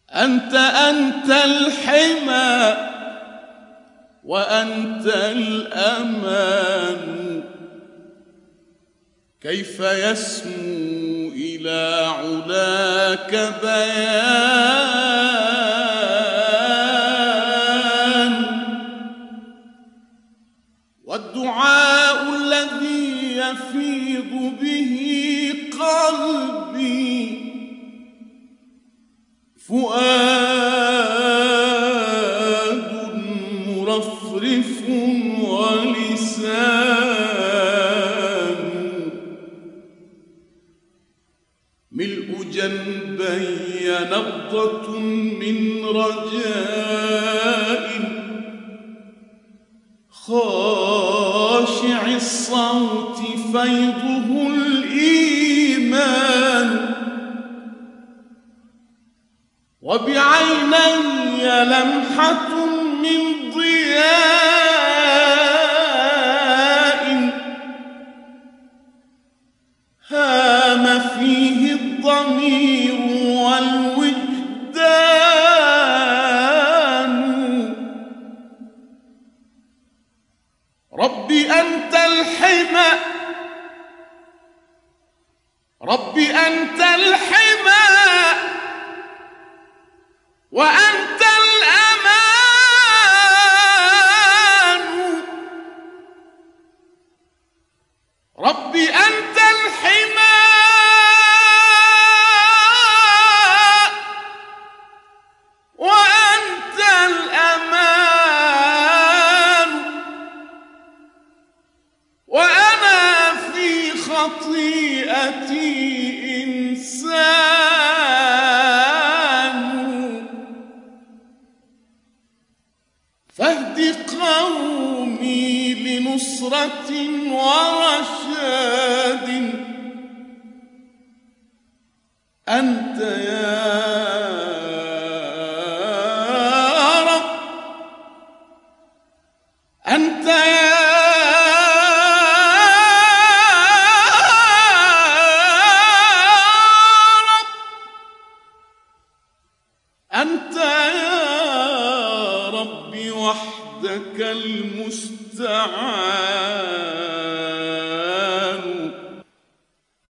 أنت الحمى وأنت الأمان، كيف يسمو إلى علاك بيان، والدعاء الذي يفيض به قلبي فؤاد مرفرف ولسان، ملء جنبي نبضة من رجاء، خاشع الصوت فيضه الإيمان، وبعيني لمحة من ضياء، هام فيه الضمير والوجدان. رب أنت الحمى، رب أنت الحمى وأنت الأمان، رب أنت الحمى وأنت الأمان، وأنا في خطيئتي إنسان، فاهد قومي لنصرة ورشاد، أنت يا رب، أنت يا رب، أنت يا ربي وحدك المستعان.